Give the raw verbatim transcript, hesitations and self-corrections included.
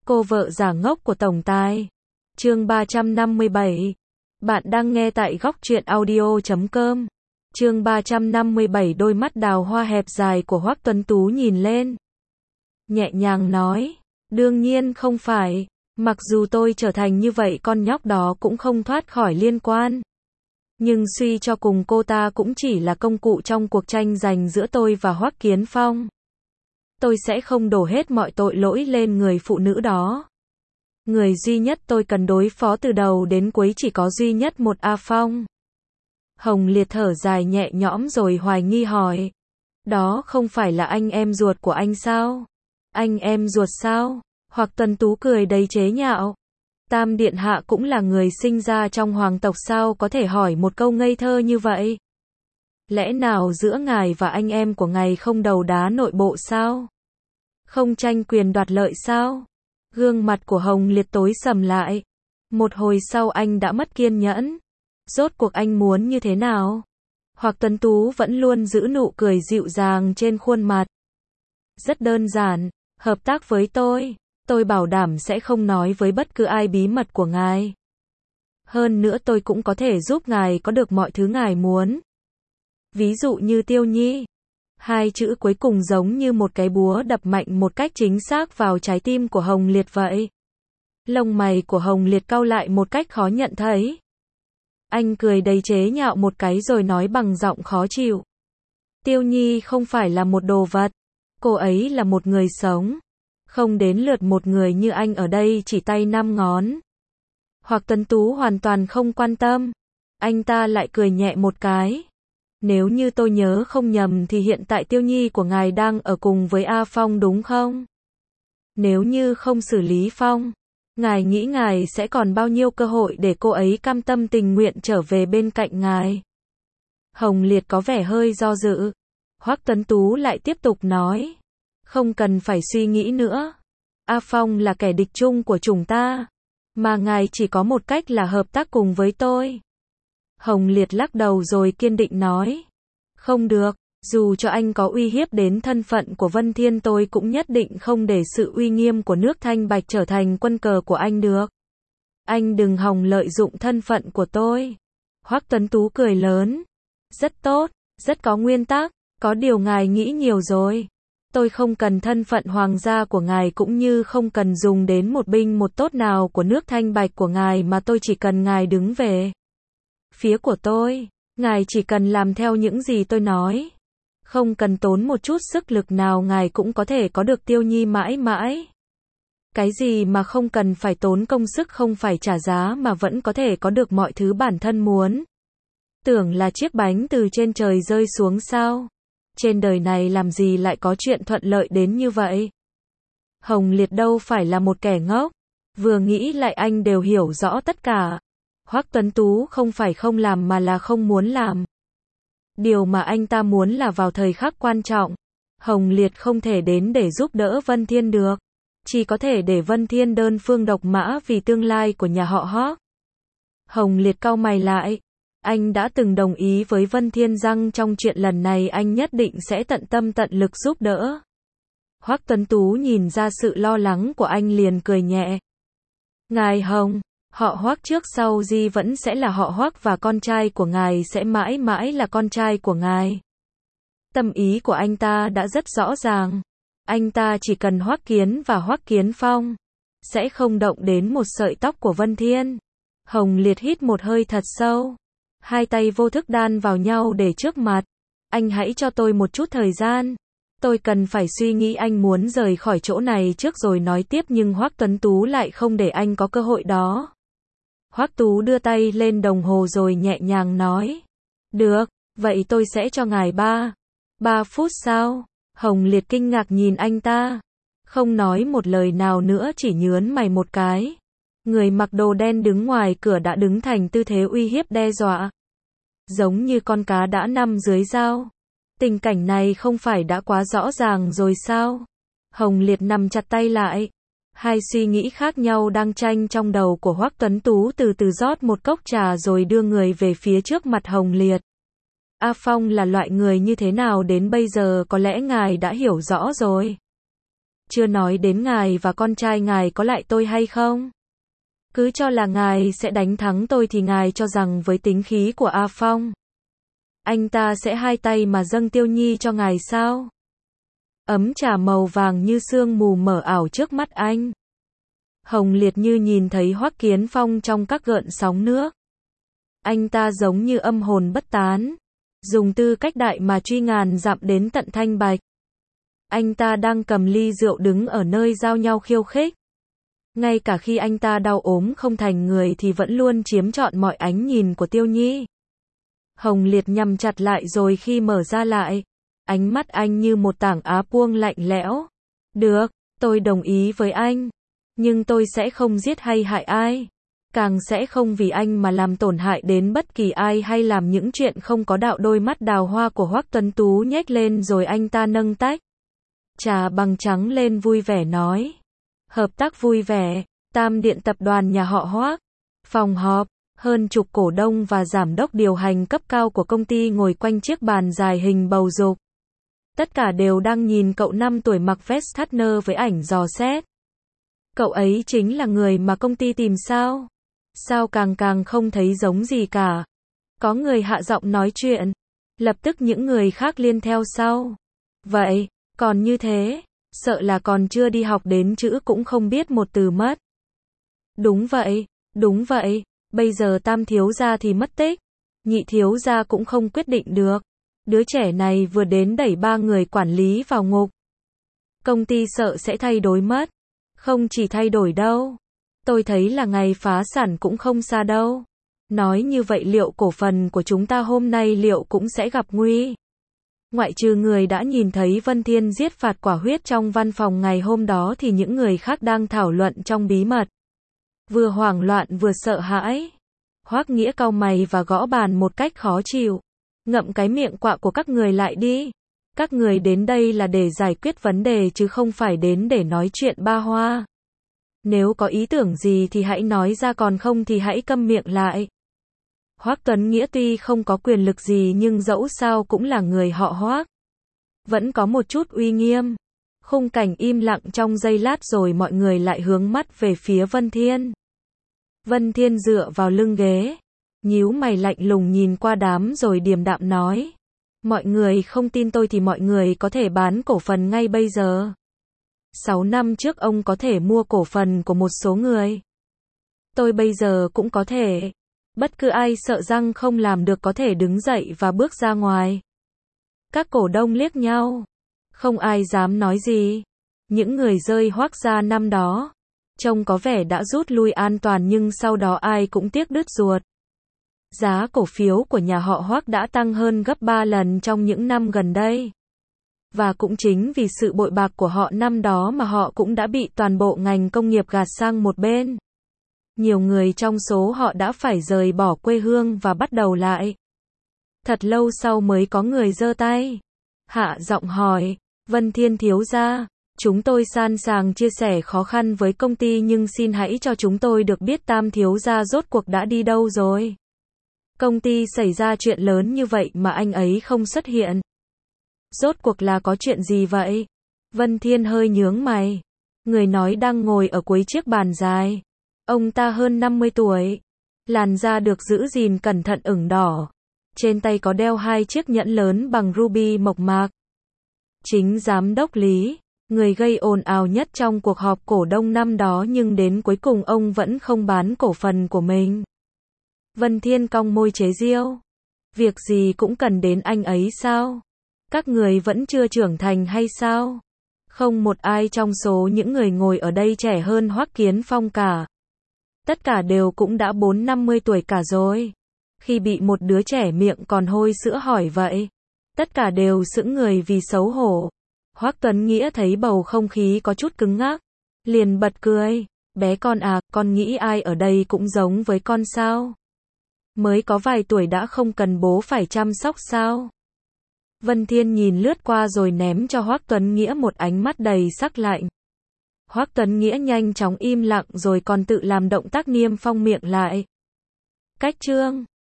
Cô vợ giả ngốc của tổng tài. Chương ba trăm năm mươi bảy. Bạn đang nghe tại góc truyện audio chấm com. Chương ba trăm năm mươi bảy. Đôi mắt đào hoa hẹp dài của Hoắc Tuấn Tú nhìn lên, nhẹ nhàng nói, đương nhiên không phải, mặc dù tôi trở thành như vậy con nhóc đó cũng không thoát khỏi liên quan. Nhưng suy cho cùng cô ta cũng chỉ là công cụ trong cuộc tranh giành giữa tôi và Hoắc Kiến Phong. Tôi sẽ không đổ hết mọi tội lỗi lên người phụ nữ đó. Người duy nhất tôi cần đối phó từ đầu đến cuối chỉ có duy nhất một A Phong. Hồng Liệt thở dài nhẹ nhõm rồi hoài nghi hỏi. Đó không phải là anh em ruột của anh sao? Anh em ruột sao? Hoặc Tuấn Tú cười đầy chế nhạo. Tam Điện Hạ cũng là người sinh ra trong hoàng tộc sao có thể hỏi một câu ngây thơ như vậy? Lẽ nào giữa ngài và anh em của ngài không đấu đá nội bộ sao? Không tranh quyền đoạt lợi sao? Gương mặt của Hồng Liệt tối sầm lại. Một hồi sau anh đã mất kiên nhẫn. Rốt cuộc anh muốn như thế nào? Hoặc Tuấn Tú vẫn luôn giữ nụ cười dịu dàng trên khuôn mặt. Rất đơn giản, hợp tác với tôi, tôi bảo đảm sẽ không nói với bất cứ ai bí mật của ngài. Hơn nữa tôi cũng có thể giúp ngài có được mọi thứ ngài muốn. Ví dụ như Tiêu Nhi. Hai chữ cuối cùng giống như một cái búa đập mạnh một cách chính xác vào trái tim của Hồng Liệt vậy. Lông mày của Hồng Liệt cau lại một cách khó nhận thấy. Anh cười đầy chế nhạo một cái rồi nói bằng giọng khó chịu. Tiêu Nhi không phải là một đồ vật. Cô ấy là một người sống. Không đến lượt một người như anh ở đây chỉ tay năm ngón. Hoặc Tuấn Tú hoàn toàn không quan tâm. Anh ta lại cười nhẹ một cái. Nếu như tôi nhớ không nhầm thì hiện tại Tiêu Nhi của ngài đang ở cùng với A Phong đúng không? Nếu như không xử lý Phong, ngài nghĩ ngài sẽ còn bao nhiêu cơ hội để cô ấy cam tâm tình nguyện trở về bên cạnh ngài? Hồng Liệt có vẻ hơi do dự. Hoắc Tuấn Tú lại tiếp tục nói. Không cần phải suy nghĩ nữa. A Phong là kẻ địch chung của chúng ta. Mà ngài chỉ có một cách là hợp tác cùng với tôi. Hồng Liệt lắc đầu rồi kiên định nói. Không được, dù cho anh có uy hiếp đến thân phận của Vân Thiên tôi cũng nhất định không để sự uy nghiêm của nước Thanh Bạch trở thành quân cờ của anh được. Anh đừng hòng lợi dụng thân phận của tôi. Hoắc Tuấn Tú cười lớn. Rất tốt, rất có nguyên tắc, có điều ngài nghĩ nhiều rồi. Tôi không cần thân phận hoàng gia của ngài cũng như không cần dùng đến một binh một tốt nào của nước Thanh Bạch của ngài mà tôi chỉ cần ngài đứng về phía của tôi. Ngài chỉ cần làm theo những gì tôi nói. Không cần tốn một chút sức lực nào ngài cũng có thể có được Tiêu Nhi mãi mãi. Cái gì mà không cần phải tốn công sức không phải trả giá mà vẫn có thể có được mọi thứ bản thân muốn. Tưởng là chiếc bánh từ trên trời rơi xuống sao? Trên đời này làm gì lại có chuyện thuận lợi đến như vậy? Hồng Liệt đâu phải là một kẻ ngốc. Vừa nghĩ lại anh đều hiểu rõ tất cả. Hoắc Tuấn Tú không phải không làm mà là không muốn làm. Điều mà anh ta muốn là vào thời khắc quan trọng, Hồng Liệt không thể đến để giúp đỡ Vân Thiên được. Chỉ có thể để Vân Thiên đơn phương độc mã vì tương lai của nhà họ Hoắc. Hồng Liệt cau mày lại. Anh đã từng đồng ý với Vân Thiên rằng trong chuyện lần này anh nhất định sẽ tận tâm tận lực giúp đỡ. Hoắc Tuấn Tú nhìn ra sự lo lắng của anh liền cười nhẹ. Ngài Hồng, họ Hoắc trước sau gì vẫn sẽ là họ Hoắc và con trai của ngài sẽ mãi mãi là con trai của ngài. Tâm ý của anh ta đã rất rõ ràng. Anh ta chỉ cần Hoắc Kiến và Hoắc Kiến Phong. Sẽ không động đến một sợi tóc của Vân Thiên. Hồng Liệt hít một hơi thật sâu. Hai tay vô thức đan vào nhau để trước mặt. Anh hãy cho tôi một chút thời gian. Tôi cần phải suy nghĩ anh muốn rời khỏi chỗ này trước rồi nói tiếp nhưng Hoắc Tuấn Tú lại không để anh có cơ hội đó. Hoắc Tú đưa tay lên đồng hồ rồi nhẹ nhàng nói. Được, vậy tôi sẽ cho ngài ba. Ba phút sao? Hồng Liệt kinh ngạc nhìn anh ta. Không nói một lời nào nữa chỉ nhớn mày một cái. Người mặc đồ đen đứng ngoài cửa đã đứng thành tư thế uy hiếp đe dọa. Giống như con cá đã nằm dưới dao. Tình cảnh này không phải đã quá rõ ràng rồi sao? Hồng Liệt nắm chặt tay lại. Hai suy nghĩ khác nhau đang tranh trong đầu của Hoắc Tuấn Tú từ từ rót một cốc trà rồi đưa người về phía trước mặt Hồng Liệt. A Phong là loại người như thế nào đến bây giờ có lẽ ngài đã hiểu rõ rồi. chưa nói đến ngài và con trai ngài có lại tôi hay không? Cứ cho là ngài sẽ đánh thắng tôi thì ngài cho rằng với tính khí của A Phong, anh ta sẽ hai tay mà dâng Tiêu Nhi cho ngài sao? Ấm trà màu vàng như sương mù mờ ảo trước mắt anh. Hồng Liệt như nhìn thấy Hoắc Kiến Phong trong các gợn sóng nước. Anh ta giống như âm hồn bất tán, dùng tư cách đại mà truy ngàn dặm đến tận Thanh Bạch. Anh ta đang cầm ly rượu đứng ở nơi giao nhau khiêu khích. Ngay cả khi anh ta đau ốm không thành người thì vẫn luôn chiếm trọn mọi ánh nhìn của Tiêu Nhi. Hồng Liệt nhắm chặt lại rồi khi mở ra lại, ánh mắt anh như một tảng á puông lạnh lẽo. Được, tôi đồng ý với anh. Nhưng tôi sẽ không giết hay hại ai. Càng sẽ không vì anh mà làm tổn hại đến bất kỳ ai hay làm những chuyện không có đạo. Đôi mắt đào hoa của Hoắc Tuấn Tú nhếch lên rồi anh ta nâng tách trà bằng trắng lên vui vẻ nói. Hợp tác vui vẻ, Tam Điện tập đoàn nhà họ Hoắc. Phòng họp, hơn chục cổ đông và giám đốc điều hành cấp cao của công ty ngồi quanh chiếc bàn dài hình bầu dục. Tất cả đều đang nhìn cậu năm tuổi mặc vest Turner với ảnh dò xét. Cậu ấy chính là người mà công ty tìm sao? Sao càng càng không thấy giống gì cả? Có người hạ giọng nói chuyện. Lập tức những người khác liên theo sau. Vậy, còn như thế, sợ là còn chưa đi học đến chữ cũng không biết một từ mất. Đúng vậy, đúng vậy, bây giờ Tam thiếu gia thì mất tích. Nhị thiếu gia cũng không quyết định được. Đứa trẻ này vừa đến đẩy ba người quản lý vào ngục. Công ty sợ sẽ thay đổi mất. Không chỉ thay đổi đâu. Tôi thấy là ngày phá sản cũng không xa đâu. Nói như vậy liệu cổ phần của chúng ta hôm nay liệu cũng sẽ gặp nguy? Ngoại trừ người đã nhìn thấy Vân Thiên giết phạt quả huyết trong văn phòng ngày hôm đó thì những người khác đang thảo luận trong bí mật. Vừa hoảng loạn vừa sợ hãi. Hoắc Nghĩa cau mày và gõ bàn một cách khó chịu. Ngậm cái miệng quạ của các người lại đi. Các người đến đây là để giải quyết vấn đề chứ không phải đến để nói chuyện ba hoa. Nếu có ý tưởng gì thì hãy nói ra, còn không thì hãy câm miệng lại. Hoắc Tuấn Nghĩa tuy không có quyền lực gì nhưng dẫu sao cũng là người họ Hoắc. Vẫn có một chút uy nghiêm. Khung cảnh im lặng trong giây lát rồi mọi người lại hướng mắt về phía Vân Thiên. Vân Thiên dựa vào lưng ghế, nhíu mày lạnh lùng nhìn qua đám rồi điềm đạm nói. Mọi người không tin tôi thì mọi người có thể bán cổ phần ngay bây giờ. Sáu năm trước ông có thể mua cổ phần của một số người. Tôi bây giờ cũng có thể. Bất cứ ai sợ răng không làm được có thể đứng dậy và bước ra ngoài. Các cổ đông liếc nhau. Không ai dám nói gì. Những người rơi Hoắc gia năm đó, trông có vẻ đã rút lui an toàn nhưng sau đó ai cũng tiếc đứt ruột. Giá cổ phiếu của nhà họ Hoắc đã tăng hơn gấp ba lần trong những năm gần đây. Và cũng chính vì sự bội bạc của họ năm đó mà họ cũng đã bị toàn bộ ngành công nghiệp gạt sang một bên. Nhiều người trong số họ đã phải rời bỏ quê hương và bắt đầu lại. Thật lâu sau mới có người giơ tay, hạ giọng hỏi, Vân Thiên thiếu gia, chúng tôi sẵn sàng chia sẻ khó khăn với công ty nhưng xin hãy cho chúng tôi được biết Tam thiếu gia rốt cuộc đã đi đâu rồi. Công ty xảy ra chuyện lớn như vậy mà anh ấy không xuất hiện. Rốt cuộc là có chuyện gì vậy? Vân Thiên hơi nhướng mày. Người nói đang ngồi ở cuối chiếc bàn dài. Ông ta hơn năm mươi tuổi. Làn da được giữ gìn cẩn thận ửng đỏ. Trên tay có đeo hai chiếc nhẫn lớn bằng ruby mộc mạc. Chính giám đốc Lý, người gây ồn ào nhất trong cuộc họp cổ đông năm đó nhưng đến cuối cùng ông vẫn không bán cổ phần của mình. Vân Thiên cong môi chế giễu. Việc gì cũng cần đến anh ấy sao? Các người vẫn chưa trưởng thành hay sao? Không một ai trong số những người ngồi ở đây trẻ hơn Hoắc Kiến Phong cả. Tất cả đều cũng đã bốn năm mươi tuổi cả rồi. Khi bị một đứa trẻ miệng còn hôi sữa hỏi vậy, tất cả đều sững người vì xấu hổ. Hoắc Tuấn Nghĩa thấy bầu không khí có chút cứng ngắc, liền bật cười. Bé con à, con nghĩ ai ở đây cũng giống với con sao? Mới có vài tuổi đã không cần bố phải chăm sóc sao? Vân Thiên nhìn lướt qua rồi ném cho Hoắc Tuấn Nghĩa một ánh mắt đầy sắc lạnh. Hoắc Tuấn Nghĩa nhanh chóng im lặng rồi còn tự làm động tác niêm phong miệng lại. Cách chương